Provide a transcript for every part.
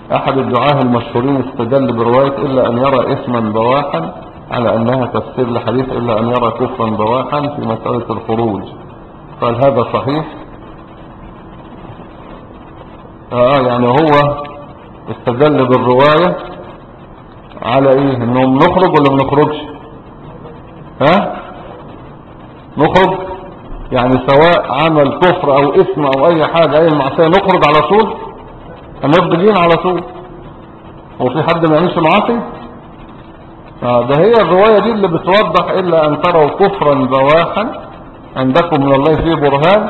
أحد الدعاة المشهورين استدل برواية إلا أن يرى إثما بواحا على أنها تفسير لحديث إلا أن يرى كفرا بواحا في مسألة الخروج. قال هذا صحيح؟ يعني هو استدل بالرواية على ايه؟ انهم نخرج ولا ما نخرجش؟ نخرج يعني سواء عمل كفر او اسم او اي حاجة اي معصية نخرج على طول، هنفضل جين على طول. هو في حد ما يعملش معاصي؟ ده هي الرواية دي اللي بتوضح إلا أن تروا كفرا بواحا عندكم من الله فيه برهان.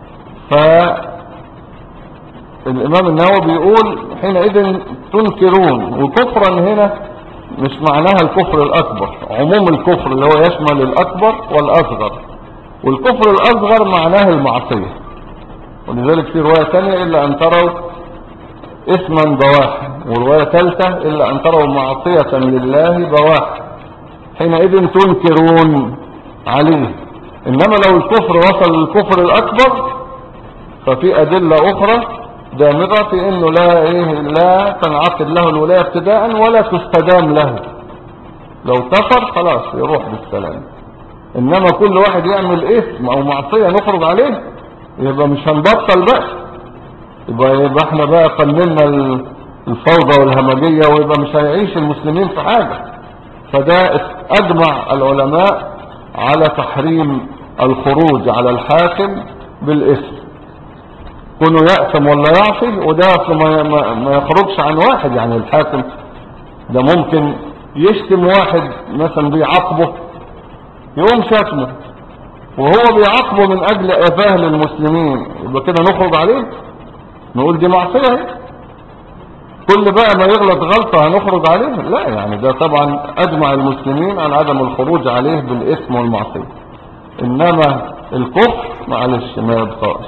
فالإمام النووي بيقول حينئذ تنكرون، وكفرا هنا مش معناها الكفر الأكبر، عموم الكفر اللي هو يشمل الأكبر والأصغر، والكفر الأصغر معناه المعصية. ولذلك في رواية ثانية إلا أن تروا إثما بواحا، ورواية ثالثة إلا أن تروا معصية لله بواحا حينئذ تنكرون عليه. إنما لو الكفر وصل للكفر الأكبر ففي أدلة أخرى دامغة في إنه لا تنعقد له الولاية ابتداء ولا تستدام له. لو كفر خلاص يروح بالسلام. إنما كل واحد يعمل إثم أو معصية نخرج عليه يبقى مش هنبطل بقى، يبقى احنا بقى قنلنا الفوضى والهمجية، ويبقى مش هيعيش المسلمين في حاجة. فده أجمع العلماء على تحريم الخروج على الحاكم بالاسم، كونه يأثم ولا يعصي. وده ما يخرجش عن واحد، يعني الحاكم ده ممكن يشتم واحد مثلا بيعاقبه، يقوم شتمه وهو بيعاقبه من أجل إفاه للمسلمين، يبقى كده نخرج عليه نقول دي معصية؟ كل بقى ما يغلط غلطة هنخرج عليه؟ لا، يعني ده طبعا أجمع المسلمين على عدم الخروج عليه بالإثم والمعصية. إنما الكفر معلش ما يبقاش.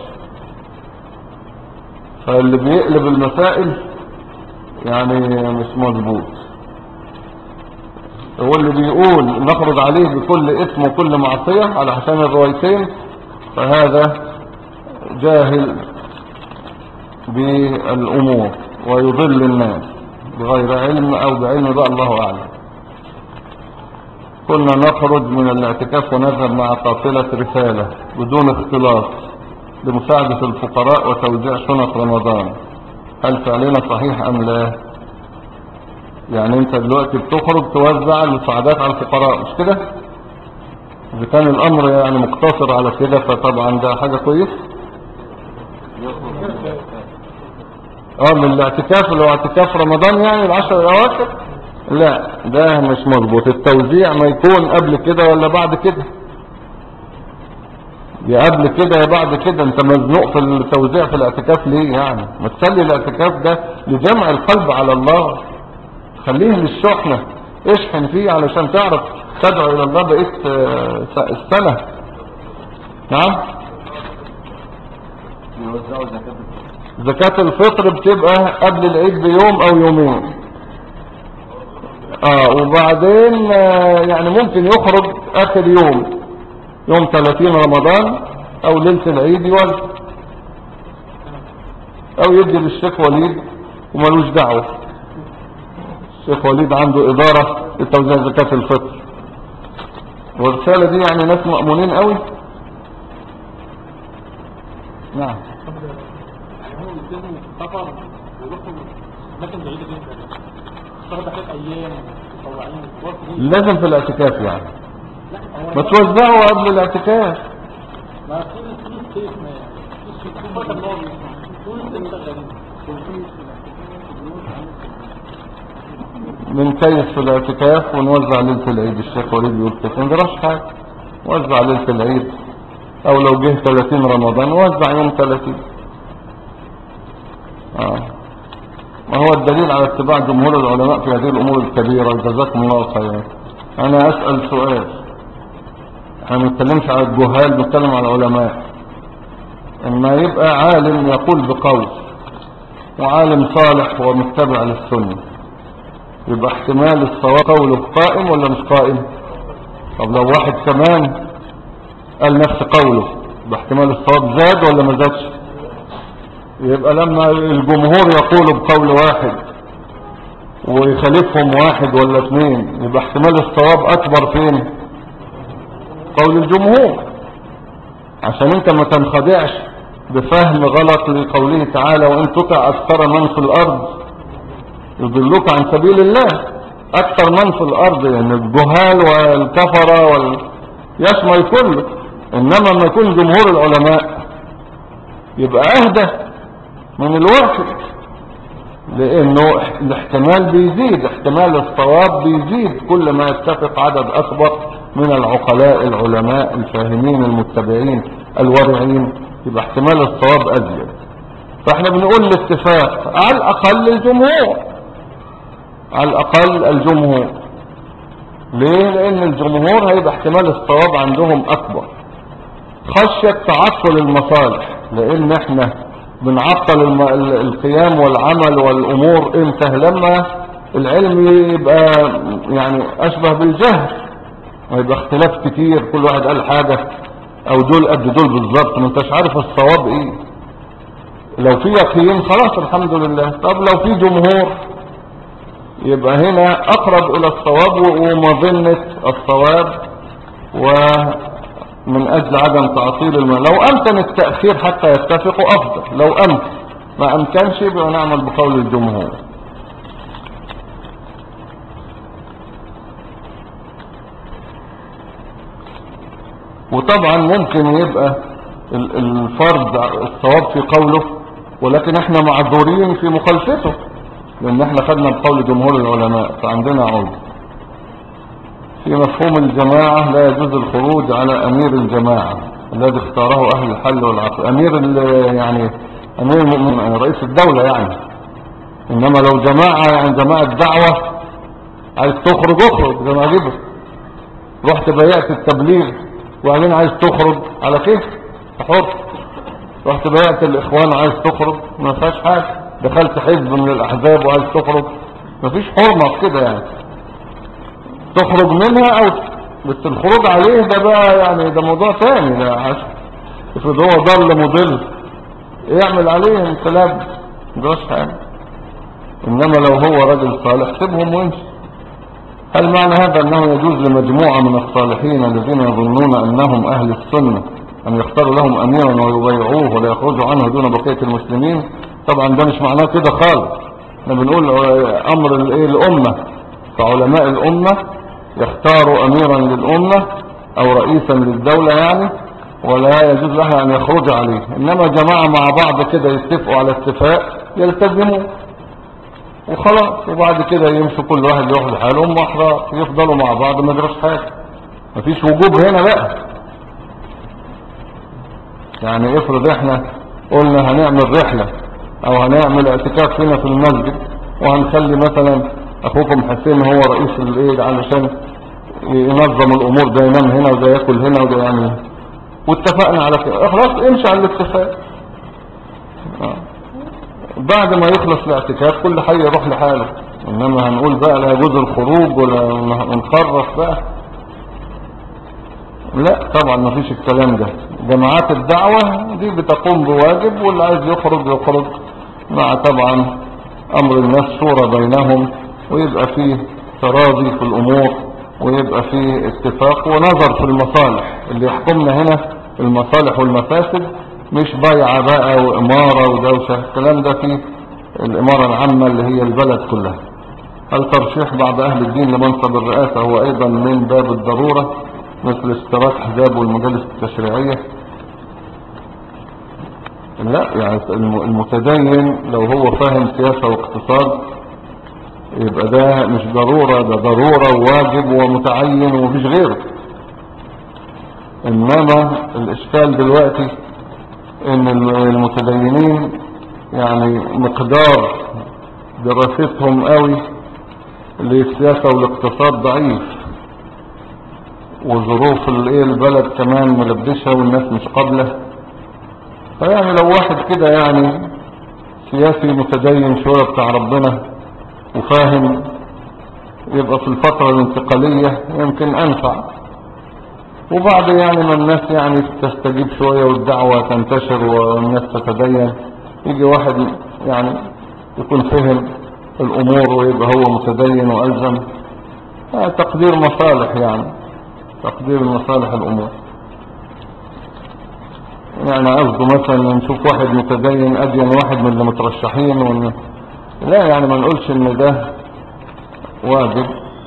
فاللي بيقلب المسائل يعني مش مظبوط. هو اللي بيقول نخرج عليه بكل إثم وكل معصية على حسن الروايتين فهذا جاهل بالأمور ويضل الناس بغير علم أو بعلم بقى الله أعلم. كنا نخرج من الاعتكاف ونذهب مع قافلة رسالة بدون اختلاط لمساعدة الفقراء وتوزيع شنط رمضان، هل فعلنا صحيح أم لا؟ يعني انت دلوقتي بتخرج توزع المساعدات على الفقراء مش كده؟ إذا كان الأمر يعني مقتصر على كده فطبعا ده حاجة كويسة. من الاعتكاف اللي هو اعتكاف رمضان يعني العشر الأواخر، لا ده مش مظبوط. التوزيع ما يكون قبل كده ولا بعد كده، يا قبل كده يا بعد كده. انت مزنوق في التوزيع في الاعتكاف ليه؟ يعني ما تخلي الاعتكاف ده لجمع القلب على الله، خليه للشحنة، اشحن فيه علشان تعرف تدعو الى الله بقيت السنة. نعم، زكاة الفطر بتبقى قبل العيد بيوم او يومين. وبعدين يعني ممكن يخرج اخر يوم 30 رمضان او ليلة العيد يوزع، او يدي للشيخ وليد ومالوش دعوة. الشيخ وليد عنده ادارة لتوزيع زكاة الفطر، والرسالة دي يعني ناس مأمونين قوي. نعم، لازم في الاعتكاف يعني ما توزعوا قبل الاعتكاف. من كيس في الاعتكاف ونوزع ليلة العيد. الشيخ وليد يقول كيف ما جراش حاجة، وزع ليلة العيد، او لو جه 30 رمضان وزع يوم 30. ما هو الدليل على اتباع جمهور العلماء في هذه الامور الكبيرة. جزاكم الله خيرا. انا اسأل سؤال، احنا ما نتكلمش على الجهال، بنتكلم على العلماء. اما يبقى عالم يقول بقول وعالم صالح ومتبع للسنة، يبقى احتمال الصواب قوله قائم ولا مش قائم؟ طب لو واحد كمان قال نفس قوله يبقى احتمال الصواب زاد ولا ما زادش؟ يبقى لما الجمهور يقول بقول واحد ويخالفهم واحد ولا اثنين، يبقى احتمال الصواب اكبر فين؟ قول الجمهور. عشان انت ما تنخدعش بفهم غلط لقوله تعالى وان تطع اكثر من في الارض يضلوك عن سبيل الله. اكثر من في الارض يعني الجهال والكفرة يشمل كله، انما ما يكون جمهور العلماء يبقى اهدى من الواحد، لانه الاحتمال بيزيد، احتمال الصواب بيزيد كل ما يتفق عدد اكبر من العقلاء العلماء الفاهمين المتبعين الورعين، يبقى احتمال الصواب ازيد. فاحنا بنقول الاتفاق على الاقل الجمهور، على الاقل الجمهور. ليه؟ لان الجمهور هيبقى احتمال الصواب عندهم اكبر، خشية تعطل المصالح، لان احنا بنعطل القيام والعمل والامور امتى؟ لما العلم يبقى يعني اشبه بالجهل ويبقى اختلاف كتير، كل واحد قال حاجة او دول قد دول بالظبط، ما انتش عارف الصواب ايه. لو في يقين خلاص الحمد لله. طب لو في جمهور يبقى هنا اقرب الى الصواب ومظنة الصواب، ومن اجل عدم تعطيل لو امكن التأخير حتى يتفقوا افضل، لو امكن، ما امكنش يبقى نعمل بقول الجمهور. وطبعا ممكن يبقى الفرد الصواب في قوله، ولكن احنا معذورين في مخالفته، لان احنا خدنا بقول جمهور العلماء فعندنا عذر. في مفهوم الجماعة لا يجوز الخروج على امير الجماعة الذي اختاره اهل الحل والعقل. امير يعني امير المؤمنين رئيس الدولة يعني، انما لو جماعة يعني جماعة دعوة عايز تخرج اخرج زي ما اجيبه، رحت بيعت التبليغ وبعدين عايز تخرج على كيف حر، رحت بيعت الاخوان عايز تخرج ما فيهاش حاجة، دخلت حزب من الاحزاب وعايز تخرج ما فيش حرمة في كده يعني، تخرج منها او بس الخروج عليه ده بقى يعني ده موضوع تاني، ده افرض هو ضل مضل يعمل عليه انقلاب مجراش حاجة. انما لو هو راجل صالح سيبهم ويمشي. هل معنى هذا انه يجوز لمجموعة من الصالحين الذين يظنون انهم اهل السنة ان يختاروا لهم اميرا ويبايعوه ولا يخرجوا عنه دون بقية المسلمين؟ طبعا ده مش معناه كده خالص، احنا بنقول امر الامة، فعلماء الامة يختاروا اميرا للامة او رئيسا للدولة يعني، ولا يجوز لها ان يخرج عليه. انما جماعة مع بعض كده يتفقوا على اتفاق يلتزموا وخلاص، وبعد كده يمشوا كل واحد يروح لحالهم واحرار يفضلوا مع بعض ما يجراش حاجة، مفيش وجوب هنا بقى. يعني افرض احنا قلنا هنعمل رحلة او هنعمل اعتكاف هنا في المسجد وهنخلي مثلا اخوكم حسين هو رئيس الايه علشان ينظم الامور، ده ينام هنا وده ياكل هنا وده يعني، واتفقنا على كده خلاص امشي على الاتفاق. بعد ما يخلص الاعتكاف كل حي يروح لحاله، انما هنقول بقى لا يجوز الخروج ولا نخرف بقى؟ لا طبعا ما فيش الكلام ده. جماعات الدعوة دي بتقوم بواجب، واللي عايز يخرج يخرج مع طبعا امر الناس شورى بينهم، ويبقى فيه تراضي في الامور، ويبقى فيه اتفاق ونظر في المصالح. اللي يحكمنا هنا المصالح والمفاسد، مش بيعة بقى وامارة ودوشة، الكلام ده فيه الامارة العامة اللي هي البلد كلها. هل ترشيح بعض اهل الدين لمنصب الرئاسة هو ايضا من باب الضرورة مثل اشتراك احزاب والمجالس التشريعية؟ لا يعني المتدين لو هو فاهم سياسة واقتصاد يبقى ده مش ضرورة، ده ضرورة وواجب ومتعين ومفيش غيره. انما الاشكال دلوقتي ان المتدينين يعني مقدار دراستهم قوي للسياسة والاقتصاد ضعيف، وظروف البلد كمان ملبشة والناس مش قابلة. فيعني لو واحد كده يعني سياسي متدين شوية بتاع ربنا وفاهم، يبقى في الفترة الانتقالية يمكن انفع، وبعد يعني ما الناس يعني تستجيب شوية والدعوة تنتشر والناس تتدين، يجي واحد يعني يكون فهم الامور ويبقى هو متدين والزم. تقدير مصالح يعني، تقدير مصالح الامور. يعني قصده مثلا نشوف واحد متدين ادين واحد من اللي مترشحين لا يعني ما نقولش ان ده واجب.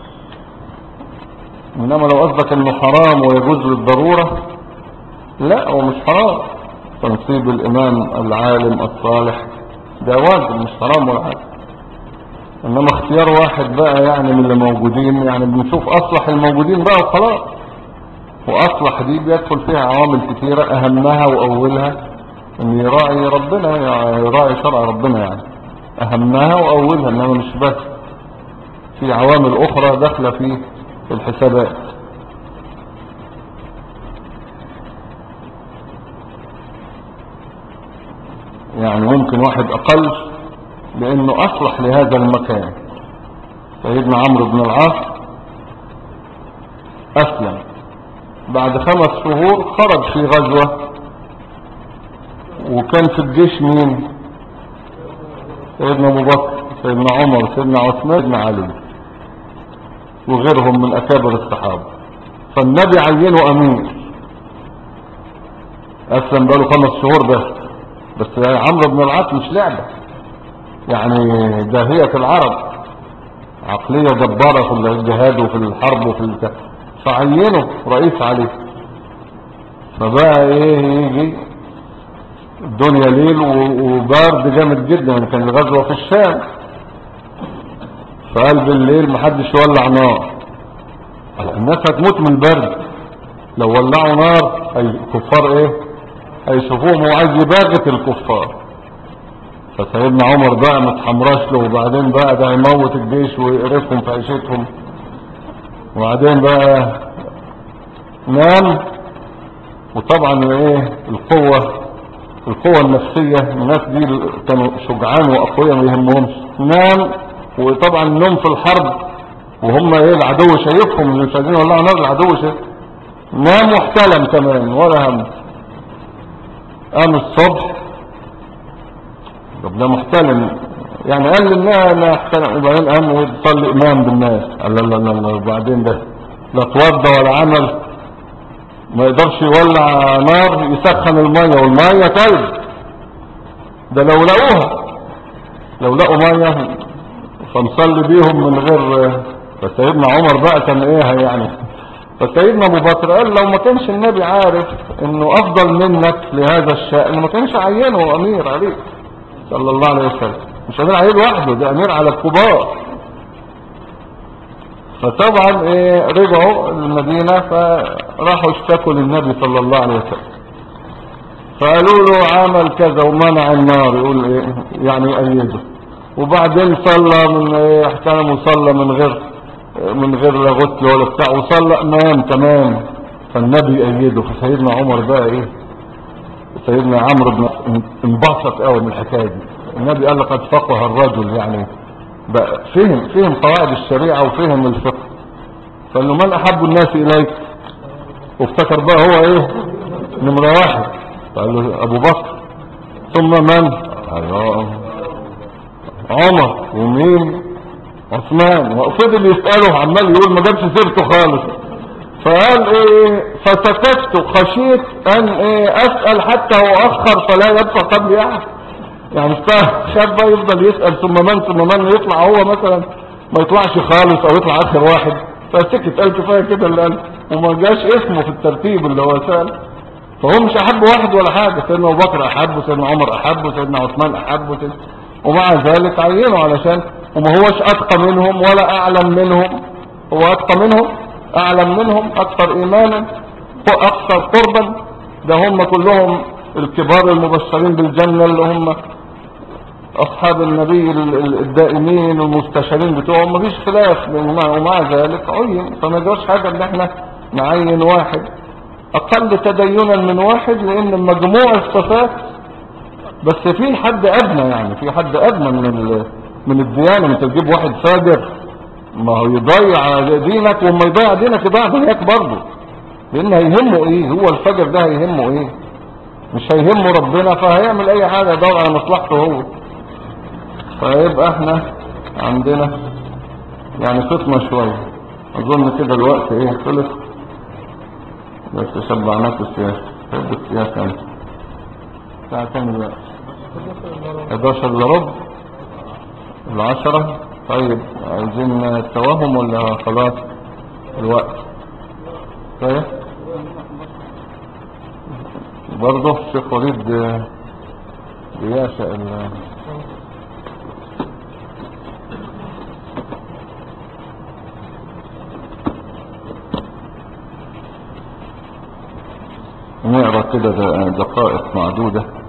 انما لو قصدك انه حرام ويجوز للضرورة، لا هو مش حرام. تنصيب الامام العالم الصالح ده واجب مش حرام ولا حاجة. انما اختيار واحد بقى يعني من اللي موجودين، يعني بنشوف اصلح الموجودين بقى وخلاص. واصلح دي بيدخل فيها عوامل كثيرة، اهمها واولها ان يراعي ربنا، يعني يراعي شرع ربنا، يعني اهمها واولها. انما مش بس، في عوامل اخرى داخله في الحسابات. يعني ممكن واحد اقل لانه اصلح لهذا المكان. سيدنا عمرو بن العاص اسلم بعد 5 شهور، خرج في غزوة، وكان في الجيش مين؟ سيدنا ابو بكر، سيدنا عمر، سيدنا عثمان، سيدنا علي، وغيرهم من اكابر الصحابة. فالنبي عينه امير. اسلم بقاله 5 شهور بس عمرو بن العاص مش لعبة، يعني داهية العرب، عقلية جبارة في الجهاد وفي الحرب وفي فعينه رئيس عليه. فبقى يجي الدنيا ليل وبارد جامد جدا، كان الغزوة في الشام. فقال بالليل محدش يولع نار، الناس هتموت من البرد. لو ولعوا نار الكفار هيشوفوهم، وعايز يباغت الكفار. فسيدنا عمر بقى متحمرش له، وبعدين بقى ده هيموت الجيش ويقرفهم في عيشتهم. وبعدين بقى نام. وطبعا القوة النفسية، الناس دي كانوا شجعان واقوياء ما يهمهمش. نام. وطبعا النوم في الحرب وهم العدو شايفهم، اللي مش عايزين يولعوا نار العدو شايف. نام واحتلم كمان ولا هم. قام الصبح، طب ده محتلم يعني، قال لنا انا احتلم. وبعدين قام ويصلي امام بالناس. قال لا لا لا. وبعدين ده لا توضى ولا عمل، ما يقدرش يولع نار يسخن المية، والمية تلج. ده لو لقوا مية فنصلي بيهم من غير. فسيدنا عمر بقى كان يعني. فسيدنا ابو بكر قال لو ما كانش النبي عارف انه افضل منك لهذا الشأن ما كانش عينه امير عليك صلى الله عليه وسلم. مش امير عليه لوحده، ده امير على الكبار. فطبعا رجعوا المدينة، فراحوا اشتكوا للنبي صلى الله عليه وسلم. فقالوا له عمل كذا ومنع النار، يقول يعني يأيده. وبعدين صلى من احترم، وصلى من غير لا غسل ولا بتاع، وصلى نام كمان. فالنبي يأيده. فسيدنا عمر بقى سيدنا عمرو بن انبسط قوي من الحكايه دي. النبي قال لقد فقه الرجل، يعني بقى فهم قواعد الشريعه وفهم الفقه. فقال له من احب الناس اليك؟ وافتكر بقى هو نمره 1. قال له ابو بكر. ثم من؟ قال له عمر. ومين؟ عثمان. وفضل يسأله، عمال يقول ما جابش سيرته خالص. فقال فسكت خشيت ان اسأل حتى واخر فلا يبقى قبل احد. يعني خاف بقى يفضل يسأل ثم من يطلع هو مثلا ما يطلعش خالص او يطلع اخر واحد. فسكت، قال كفايه كده اللي قال، وما جاش اسمه في الترتيب اللي هو سأل. فهو مش احب واحد ولا حاجه، سيدنا ابو بكر احبه، سيدنا عمر احبه، سيدنا عثمان احبه، ومع ذلك عينه علشان وما هوش اتقى منهم ولا اعلم منهم. هو اتقى منهم، اعلم منهم، اكثر ايمانا، اكثر قربا. ده هم كلهم الكبار المبشرين بالجنة، اللي هم اصحاب النبي الدائمين المستشارين بتوعهم، مفيش خلاف. ومع ذلك عين. فما جاش حاجة ان احنا نعين واحد اقل تدينا من واحد، لان مجموع الصفات. بس في حد ادنى، يعني في حد ادنى من الديانة. انت تجيب واحد فاجر، ما هو يضيع دينك، وما يضيع دينك يضيع دنياك برضه. لان هيهمه هو الفجر ده هيهمه مش هيهمه ربنا، فهيعمل اي حاجة يدور على مصلحته هو. فيبقى احنا عندنا يعني فطنا شوية. اظن كده الوقت ايه خلص، بس شبعناك السياسة. تحب السياسة انت الساعة كام دلوقتي؟ 11 الا ربع، العشرة. طيب عايزين التوهم ولا خلاص الوقت؟ طيب برضه الشيخ وليد بيعشق نقرا كده دقائق معدودة.